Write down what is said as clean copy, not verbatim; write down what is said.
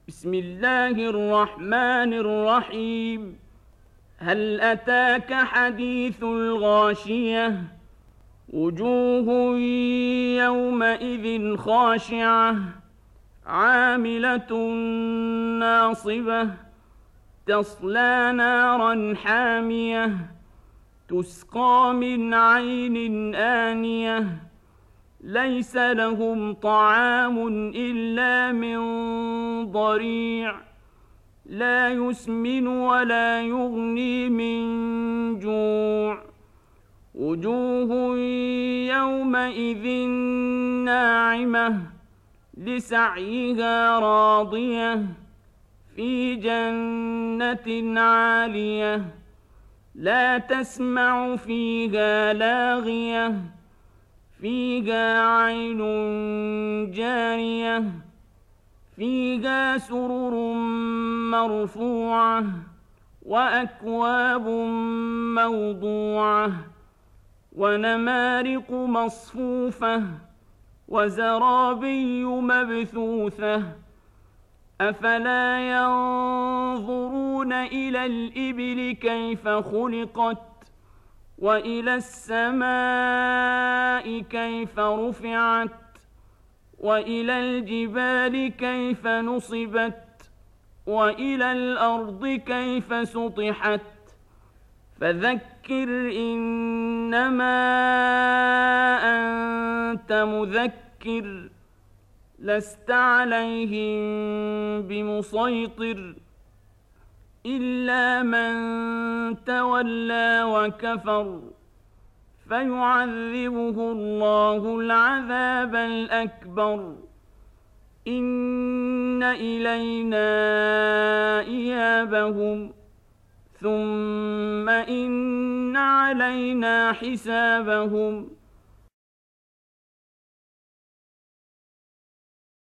بسم الله الرحمن الرحيم. هل أتاك حديث الغاشية؟ وجوه يومئذ خاشعة عاملة ناصبة تصلى نارا حامية تسقى من عين آنية ليس لهم طعام إلا من ضريع لا يسمن ولا يغني من جوع وجوه يومئذ ناعمة لسعيها راضية في جنة عالية لا تسمع فيها لاغية فيها عين جارية فيها سرر مرفوعة وأكواب موضوعة ونمارق مصفوفة وزرابي مبثوثة أفلا ينظرون إلى الإبل كيف خلقت وإلى السماء كيف رفعت وإلى الجبال كيف نصبت وإلى الأرض كيف سطحت فذكر إنما أنت مذكر لست عليهم بمسيطر إلا من تولى وكفر فيعذبه الله العذاب الأكبر إن إلينا إيابهم ثم إن علينا حسابهم